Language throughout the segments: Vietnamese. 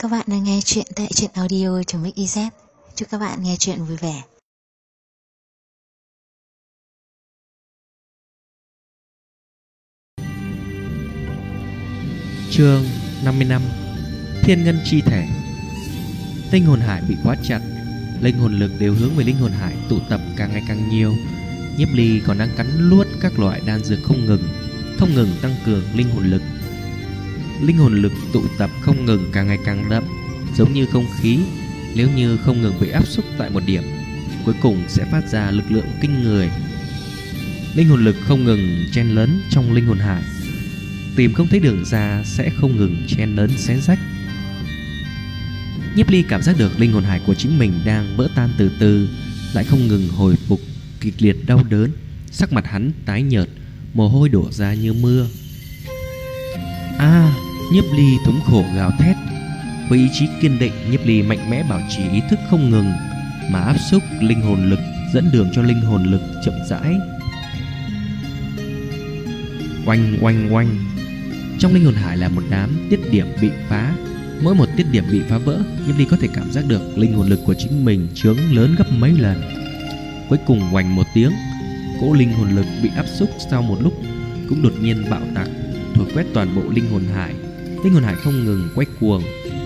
các bạn đang nghe chuyện tại truyện audio.mix.iz. Chúc các bạn nghe chuyện vui vẻ. Chương 55. Thiên ngân chi thể. Linh hồn hải bị khóa chặt, linh hồn lực đều hướng về linh hồn hải tụ tập càng ngày càng nhiều. Nhiếp Ly còn đang cắn luốt các loại đan dược không ngừng tăng cường linh hồn lực. Linh hồn lực tụ tập không ngừng càng ngày càng đậm, giống như không khí, nếu như không ngừng bị áp xúc tại một điểm, cuối cùng sẽ phát ra lực lượng kinh người. Linh hồn lực không ngừng chen lấn trong linh hồn hải, tìm không thấy đường ra sẽ không ngừng chen lấn xé rách. Nhiếp Ly cảm giác được linh hồn hải của chính mình đang vỡ tan từ từ, lại không ngừng hồi phục kịch liệt đau đớn. Sắc mặt hắn tái nhợt, mồ hôi đổ ra như mưa. Nhiếp Ly thống khổ gào thét. Với ý chí kiên định, Nhiếp Ly mạnh mẽ bảo trì ý thức không ngừng mà áp xúc linh hồn lực, dẫn đường cho linh hồn lực chậm rãi. Oanh oanh oanh. Trong linh hồn hải là một đám tiết điểm bị phá. Mỗi một tiết điểm bị phá vỡ, Nhiếp Ly có thể cảm giác được linh hồn lực của chính mình chướng lớn gấp mấy lần. Cuối cùng oanh một tiếng, cỗ linh hồn lực bị áp xúc sau một lúc cũng đột nhiên bạo tạc, thổi quét toàn bộ linh hồn hải. Linh hồn hải không ngừng quay cuồng.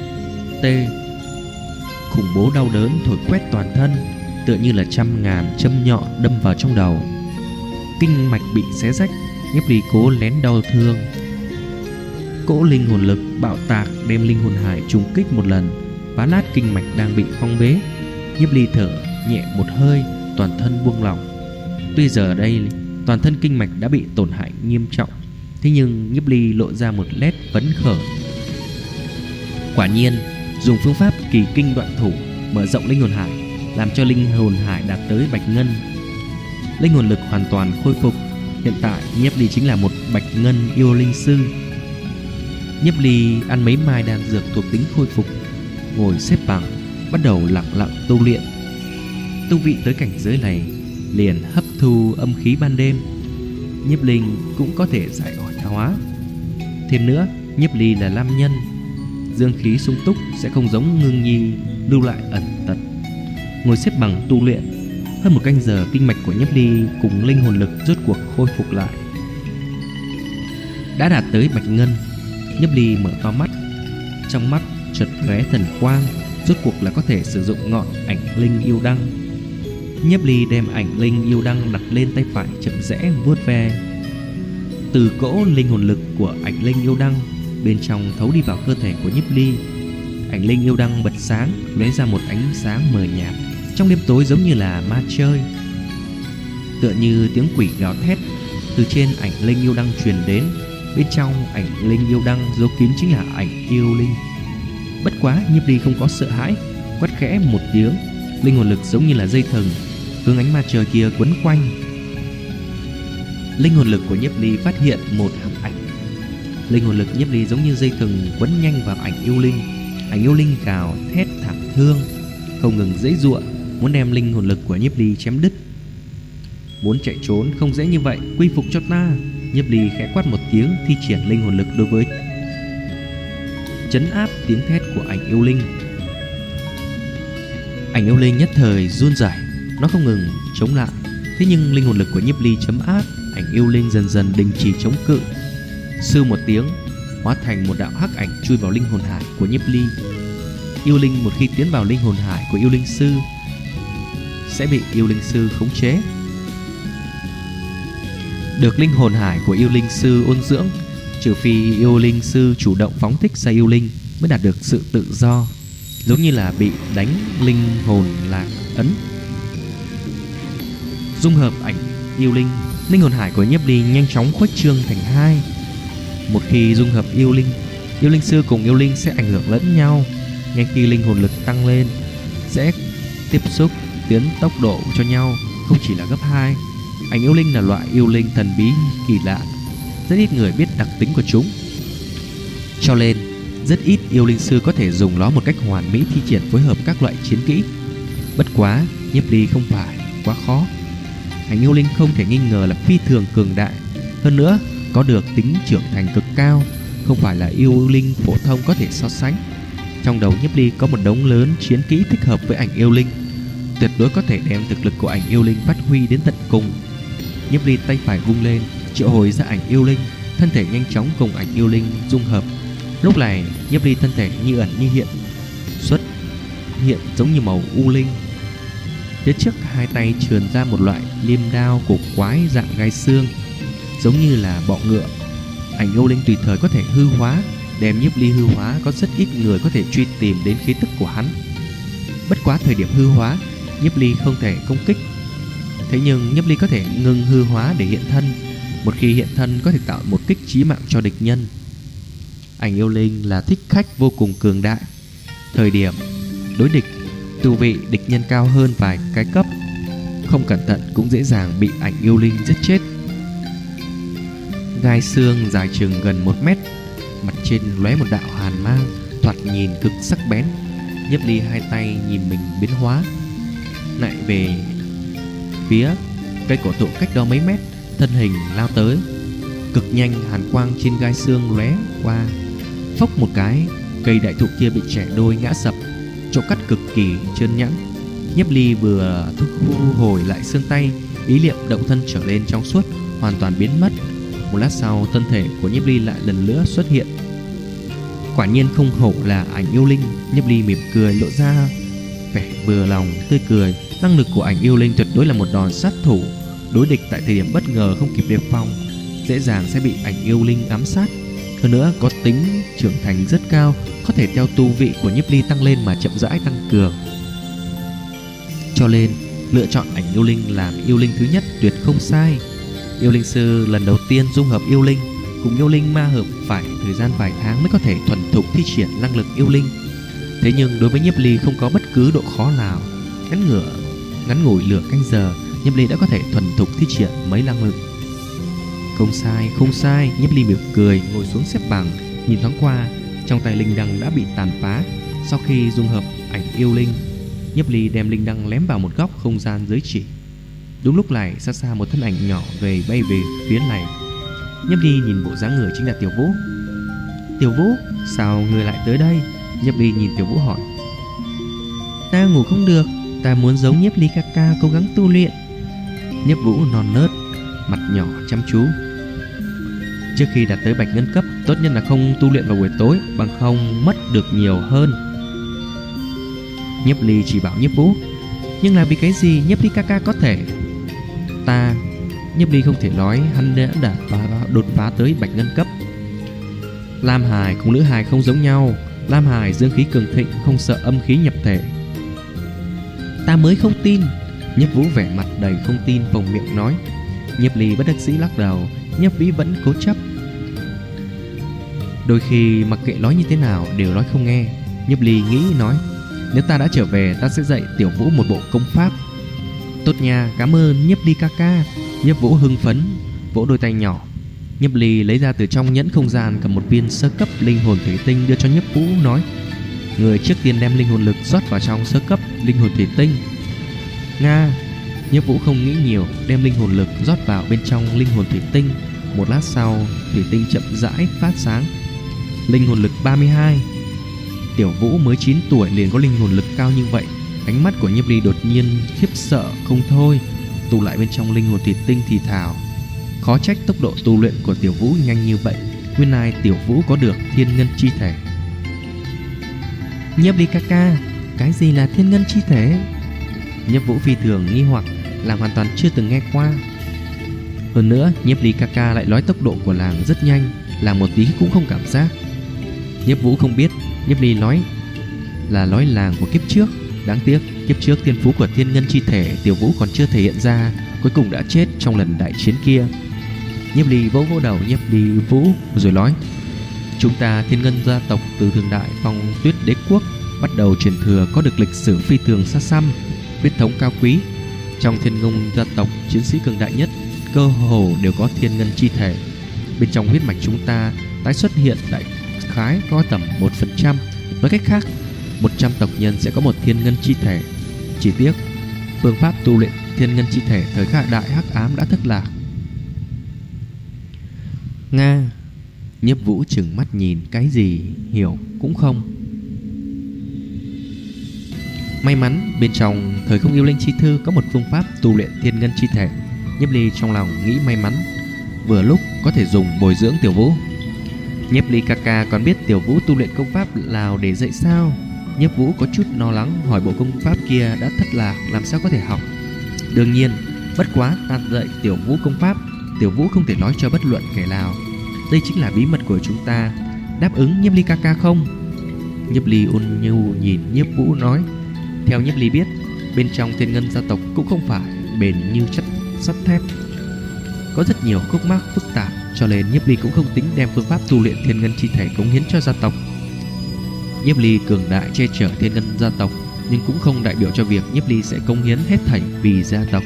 Khủng bố đau đớn thổi quét toàn thân, tựa như là trăm ngàn châm nhọn đâm vào trong đầu. Kinh mạch bị xé rách, Nhiếp Ly cố lén đau thương. Cỗ linh hồn lực bạo tạc đem linh hồn hải trùng kích một lần, phá nát kinh mạch đang bị phong bế. Nhiếp Ly thở nhẹ một hơi, toàn thân buông lỏng. Tuy giờ ở đây toàn thân kinh mạch đã bị tổn hại nghiêm trọng, thế nhưng Nhiếp Ly lộ ra một nét phấn khởi. Quả nhiên, dùng phương pháp kỳ kinh đoạn thủ mở rộng linh hồn hải, làm cho linh hồn hải đạt tới bạch ngân. Linh hồn lực hoàn toàn khôi phục. Hiện tại Nhiếp Ly chính là một bạch ngân yêu linh sư. Nhiếp Ly ăn mấy mai đan dược thuộc tính khôi phục, ngồi xếp bằng, bắt đầu lặng lặng tu luyện. Tu vị tới cảnh giới này liền hấp thu âm khí ban đêm, Nhiếp Linh cũng có thể giải hóa. Thêm nữa, Nhiếp Ly là nam nhân, dương khí sung túc, sẽ không giống Ngưng Nhi lưu lại ẩn tật. Ngồi xếp bằng tu luyện hơn một canh giờ, kinh mạch của Nhiếp Ly cùng linh hồn lực rốt cuộc khôi phục lại, đã đạt tới bạch ngân. Nhiếp Ly mở to mắt, trong mắt chợt lóe thần quang, rốt cuộc là có thể sử dụng ngọn ảnh linh yêu đăng. Nhiếp Ly đem ảnh linh yêu đăng đặt lên tay phải, chậm rãi vuốt ve. Từ cỗ linh hồn lực của ảnh linh yêu đăng bên trong thấu đi vào cơ thể của Nhiếp Ly. Ảnh linh yêu đăng bật sáng, lóe ra một ánh sáng mờ nhạt trong đêm tối, giống như là ma chơi. Tựa như tiếng quỷ gào thét từ trên ảnh linh yêu đăng truyền đến. Bên trong ảnh linh yêu đăng giấu kín chính là ảnh yêu linh. Bất quá Nhiếp Ly không có sợ hãi, quát khẽ một tiếng, linh hồn lực giống như là dây thừng hướng ánh ma trời kia quấn quanh. Linh hồn lực của Nhiếp Ly phát hiện một ảnh. Linh hồn lực Nhiếp Ly giống như dây thừng quấn nhanh vào ảnh yêu linh. Ảnh yêu linh gào thét thảm thương, không ngừng giãy giụa, muốn đem linh hồn lực của Nhiếp Ly chém đứt. Muốn chạy trốn không dễ như vậy, quy phục cho ta. Nhiếp Ly khẽ quát một tiếng, thi triển linh hồn lực đối với trấn áp tiếng thét của ảnh yêu linh. Ảnh yêu linh nhất thời run rẩy, nó không ngừng chống lại. Thế nhưng linh hồn lực của Nhiếp Ly chấn áp, ảnh yêu linh dần dần đình chỉ chống cự. Sư một tiếng, hóa thành một đạo hắc ảnh chui vào linh hồn hải của Nhiếp Ly. Yêu linh một khi tiến vào linh hồn hải của yêu linh sư sẽ bị yêu linh sư khống chế. Được linh hồn hải của yêu linh sư ôn dưỡng, trừ phi yêu linh sư chủ động phóng thích ra yêu linh mới đạt được sự tự do, giống như là bị đánh linh hồn lạc ấn. Dung hợp ảnh yêu linh, linh hồn hải của Nhiếp Ly nhanh chóng khuếch trương thành hai. Một khi dung hợp yêu linh sư cùng yêu linh sẽ ảnh hưởng lẫn nhau. Ngay khi linh hồn lực tăng lên, sẽ tiếp xúc tiến tốc độ cho nhau, không chỉ là gấp 2. Ảnh yêu linh là loại yêu linh thần bí kỳ lạ, rất ít người biết đặc tính của chúng, cho nên rất ít yêu linh sư có thể dùng nó một cách hoàn mỹ thi triển phối hợp các loại chiến kỹ. Bất quá Nhiếp Ly không phải quá khó. Ảnh yêu linh không thể nghi ngờ là phi thường cường đại, hơn nữa có được tính trưởng thành cực cao, không phải là yêu linh phổ thông có thể so sánh. Trong đầu Nhiếp Ly có một đống lớn chiến kỹ thích hợp với ảnh yêu linh, tuyệt đối có thể đem thực lực của ảnh yêu linh phát huy đến tận cùng. Nhiếp Ly tay phải vung lên, triệu hồi ra ảnh yêu linh, thân thể nhanh chóng cùng ảnh yêu linh dung hợp. Lúc này Nhiếp Ly thân thể như ẩn như hiện, xuất hiện giống như màu u linh. Phía trước hai tay trườn ra một loại liêm đao cổ quái dạng gai xương, giống như là bọ ngựa. Ảnh yêu linh tùy thời có thể hư hóa, đem Nhiếp Ly hư hóa có rất ít người có thể truy tìm đến khí tức của hắn. Bất quá thời điểm hư hóa, Nhiếp Ly không thể công kích. Thế nhưng Nhiếp Ly có thể ngừng hư hóa để hiện thân. Một khi hiện thân có thể tạo một kích chí mạng cho địch nhân. Ảnh yêu linh là thích khách vô cùng cường đại. Thời điểm đối địch, tu vị địch nhân cao hơn vài cái cấp, không cẩn thận cũng dễ dàng bị ảnh yêu linh giết chết. Gai xương dài chừng gần 1 mét, mặt trên lóe một đạo hàn mang, thoạt nhìn cực sắc bén. Nhiếp Ly hai tay nhìn mình biến hóa, lại về phía cây cổ thụ cách đó mấy mét, thân hình lao tới. Cực nhanh, hàn quang trên gai xương lóe qua, phốc một cái, cây đại thụ kia bị chẻ đôi ngã sập, chỗ cắt cực kỳ trơn nhẵn. Nhiếp Ly vừa thu hồi lại xương tay, ý niệm động thân trở lên trong suốt, hoàn toàn biến mất. Một lát sau, thân thể của Nhiếp Ly lại lần nữa xuất hiện. Quả nhiên không hổ là ảnh yêu linh. Nhiếp Ly mỉm cười, lộ ra vẻ vừa lòng tươi cười. Năng lực của ảnh yêu linh tuyệt đối là một đòn sát thủ. Đối địch tại thời điểm bất ngờ không kịp đề phòng, dễ dàng sẽ bị ảnh yêu linh ám sát. Hơn nữa có tính trưởng thành rất cao, có thể theo tu vị của Nhiếp Ly tăng lên mà chậm rãi tăng cường. Cho nên lựa chọn ảnh yêu linh làm yêu linh thứ nhất tuyệt không sai. Yêu linh sư lần đầu tiên dung hợp yêu linh cùng yêu linh ma hợp phải thời gian vài tháng mới có thể thuần thục thi triển năng lực yêu linh. Thế nhưng đối với Nhiếp Ly không có bất cứ độ khó nào. Ngắn ngủi nửa canh giờ, Nhiếp Ly đã có thể thuần thục thi triển mấy năng lực. Không sai, không sai. Nhiếp Ly mỉm cười, ngồi xuống xếp bằng, nhìn thoáng qua, trong tay linh đăng đã bị tàn phá. Sau khi dung hợp ảnh yêu linh, Nhiếp Ly đem linh đăng ném vào một góc không gian giới chỉ. Đúng lúc này, xa xa một thân ảnh nhỏ bay về phía này. Nhiếp Ly nhìn bộ dáng người chính là Tiểu Vũ. Tiểu Vũ, sao người lại tới đây? Nhiếp Ly nhìn Tiểu Vũ hỏi. Ta ngủ không được, ta muốn giống Nhiếp Ly ca ca cố gắng tu luyện. Nhiếp Vũ non nớt, mặt nhỏ chăm chú. Trước khi đạt tới bạch ngân cấp, tốt nhất là không tu luyện vào buổi tối, bằng không mất được nhiều hơn. Nhiếp Ly chỉ bảo Nhiếp Vũ. Nhưng là vì cái gì Nhiếp Ly ca ca có thể? Nhiếp Ly không thể nói hắn đã đột phá tới bạch ngân cấp. Lam Hải cùng Nữ Hải không giống nhau. Lam Hải dương khí cường thịnh, không sợ âm khí nhập thể. Ta mới không tin. Nhiếp Vũ vẻ mặt đầy không tin phồng miệng nói. Nhiếp Ly bất đắc dĩ lắc đầu. Nhiếp Vĩ vẫn cố chấp. Đôi khi mặc kệ nói như thế nào đều nói không nghe. Nhiếp Ly nghĩ nói, nếu ta đã trở về, ta sẽ dạy Tiểu Vũ một bộ công pháp. Tốt nha, cảm ơn Nhiếp Ly ca ca. Nhiếp Vũ hưng phấn vỗ đôi tay nhỏ. Nhiếp Ly lấy ra từ trong nhẫn không gian cầm một viên sơ cấp linh hồn thủy tinh đưa cho Nhiếp Vũ, nói: người trước tiên đem linh hồn lực rót vào trong sơ cấp linh hồn thủy tinh. Nga. Nhiếp Vũ không nghĩ nhiều, đem linh hồn lực rót vào bên trong linh hồn thủy tinh. Một lát sau, thủy tinh chậm rãi phát sáng. Linh hồn lực 32. Tiểu Vũ mới 9 tuổi liền có linh hồn lực cao như vậy. Ánh mắt của Nhiếp Ly đột nhiên khiếp sợ không thôi, tụ lại bên trong linh hồn thủy tinh thì thào: khó trách tốc độ tu luyện của Tiểu Vũ nhanh như vậy, nguyên lai Tiểu Vũ có được thiên ngân chi thể. Nhiếp Ly ca ca, cái gì là thiên ngân chi thể? Nhiếp Vũ phi thường nghi hoặc, làm hoàn toàn chưa từng nghe qua. Hơn nữa, Nhiếp Ly ca ca lại nói tốc độ của làng rất nhanh, làm một tí cũng không cảm giác. Nhiếp Vũ không biết, Nhiếp Ly nói là nói làng của kiếp trước. Đáng tiếc, kiếp trước thiên phú của thiên ngân chi thể Tiểu Vũ còn chưa thể hiện ra, cuối cùng đã chết trong lần đại chiến kia. Nhiếp Ly vỗ vỗ đầu Nhiếp Ly Vũ rồi nói: chúng ta thiên ngân gia tộc từ thời đại Phong Tuyết Đế quốc bắt đầu truyền thừa, có được lịch sử phi thường xa xăm, huyết thống cao quý. Trong thiên ngân gia tộc, chiến sĩ cường đại nhất cơ hồ đều có thiên ngân chi thể. Bên trong huyết mạch chúng ta tái xuất hiện đại khái có tầm 1%. Nói cách khác, 100 tộc nhân sẽ có một thiên ngân chi thể. Chỉ tiếc phương pháp tu luyện thiên ngân chi thể thời khắc đại hắc ám đã thất lạc. Nga. Nhiếp Vũ trừng mắt nhìn, cái gì hiểu cũng không. May mắn bên trong thời không yêu linh chi thư có một phương pháp tu luyện thiên ngân chi thể. Nhiếp Ly trong lòng nghĩ may mắn, vừa lúc có thể dùng bồi dưỡng Tiểu Vũ. Nhiếp Ly ca ca còn biết Tiểu Vũ tu luyện công pháp nào để dạy sao? Nhiếp Vũ có chút lo lắng, hỏi bộ công pháp kia đã thất lạc, làm sao có thể học? Đương nhiên, bất quá ta dạy Tiểu Vũ công pháp, Tiểu Vũ không thể nói cho bất luận kẻ nào. Đây chính là bí mật của chúng ta. Đáp ứng Nhiếp Ly ca ca không? Nhiếp Ly ôn nhu nhìn Nhiếp Vũ nói. Theo Nhiếp Ly biết, bên trong thiên ngân gia tộc cũng không phải bền như chất sắt thép, có rất nhiều khúc mắc phức tạp, cho nên Nhiếp Ly cũng không tính đem phương pháp tu luyện thiên ngân chi thể cống hiến cho gia tộc. Nhiếp Ly cường đại che chở thiên ngân gia tộc, nhưng cũng không đại biểu cho việc Nhiếp Ly sẽ cống hiến hết thảy vì gia tộc.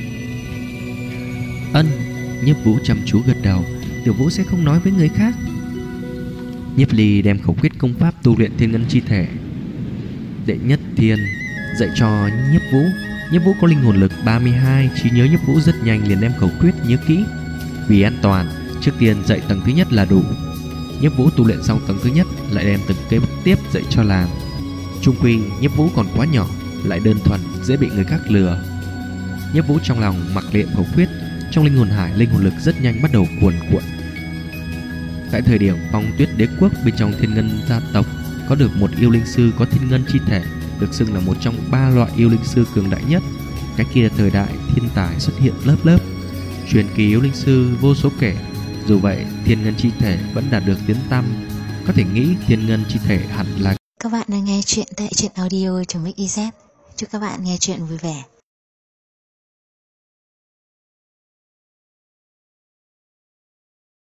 Ân. Nhiếp Vũ chăm chú gật đầu. Tiểu Vũ sẽ không nói với người khác. Nhiếp Ly đem khẩu quyết công pháp tu luyện thiên ngân chi thể đệ nhất thiên dạy cho Nhiếp Vũ. Nhiếp Vũ có linh hồn lực 32, trí nhớ Nhiếp Vũ rất nhanh liền đem khẩu quyết nhớ kỹ. Vì an toàn, trước tiên dạy tầng thứ nhất là đủ. Nhiếp Vũ tu luyện xong tầng thứ nhất lại đem từng kế tiếp dạy cho làng. Chung quy Nhiếp Vũ còn quá nhỏ, lại đơn thuần, dễ bị người khác lừa. Nhiếp Vũ trong lòng mặc niệm khẩu quyết, trong linh hồn hải linh hồn lực rất nhanh bắt đầu cuồn cuộn. Tại thời điểm Phong Tuyết Đế quốc bên trong thiên ngân gia tộc có được một yêu linh sư có thiên ngân chi thể, được xưng là một trong 3 loại yêu linh sư cường đại nhất. Cái kia thời đại thiên tài xuất hiện lớp lớp, truyền kỳ yêu linh sư vô số kể. Dù vậy, thiên ngân chi thể vẫn đạt được tiếng tăm. Có thể nghĩ thiên ngân chi thể hẳn là... Các bạn đang nghe chuyện tại truyện audio.mix.iz. Chúc các bạn nghe chuyện vui vẻ.